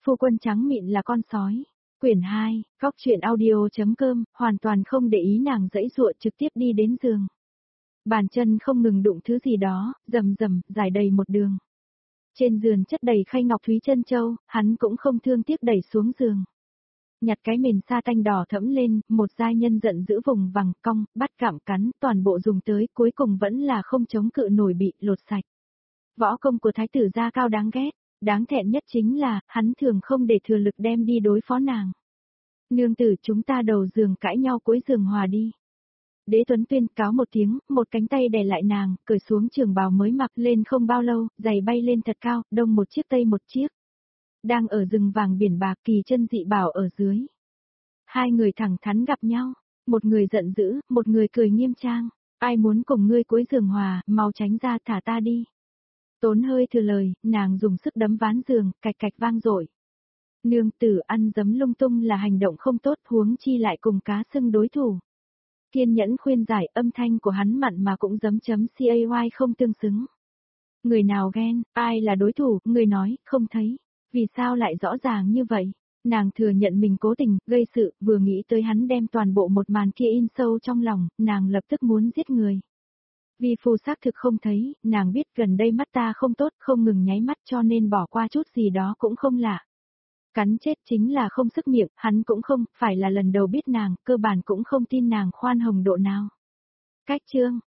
Phu quân trắng mịn là con sói. Quyển 2, Góc truyện audio.com, hoàn toàn không để ý nàng giãy giụa trực tiếp đi đến giường. Bàn chân không ngừng đụng thứ gì đó, rầm rầm, dài đầy một đường. Trên giường chất đầy khay ngọc thúy chân châu, hắn cũng không thương tiếc đẩy xuống giường. Nhặt cái mền sa tanh đỏ thẫm lên, một giai nhân giận giữ vùng vằng cong, bắt gặm cắn, toàn bộ dùng tới, cuối cùng vẫn là không chống cự nổi bị lột sạch. Võ công của thái tử gia cao đáng ghét, đáng thẹn nhất chính là, hắn thường không để thừa lực đem đi đối phó nàng. Nương tử chúng ta đầu giường cãi nhau cuối giường hòa đi. Đế Tuấn Tuyên cáo một tiếng, một cánh tay đè lại nàng, cởi xuống trường bào mới mặc lên không bao lâu, giày bay lên thật cao, đông một chiếc tây một chiếc. Đang ở rừng vàng biển bạc kỳ chân dị bảo ở dưới. Hai người thẳng thắn gặp nhau, một người giận dữ, một người cười nghiêm trang. Ai muốn cùng ngươi cuối giường hòa, mau tránh ra thả ta đi. Tốn hơi thừa lời, nàng dùng sức đấm ván giường, cạch cạch vang dội. Nương tử ăn dấm lung tung là hành động không tốt, huống chi lại cùng cá sưng đối thủ. Kiên nhẫn khuyên giải, âm thanh của hắn mặn mà cũng giấm chấm cay không tương xứng. Người nào ghen, ai là đối thủ, người nói, không thấy. Vì sao lại rõ ràng như vậy? Nàng thừa nhận mình cố tình, gây sự, vừa nghĩ tới hắn đem toàn bộ một màn kia in sâu trong lòng, nàng lập tức muốn giết người. Vì phù xác thực không thấy, nàng biết gần đây mắt ta không tốt, không ngừng nháy mắt cho nên bỏ qua chút gì đó cũng không lạ. Cắn chết chính là không sức miệng, hắn cũng không, phải là lần đầu biết nàng, cơ bản cũng không tin nàng khoan hồng độ nào. Cách chương,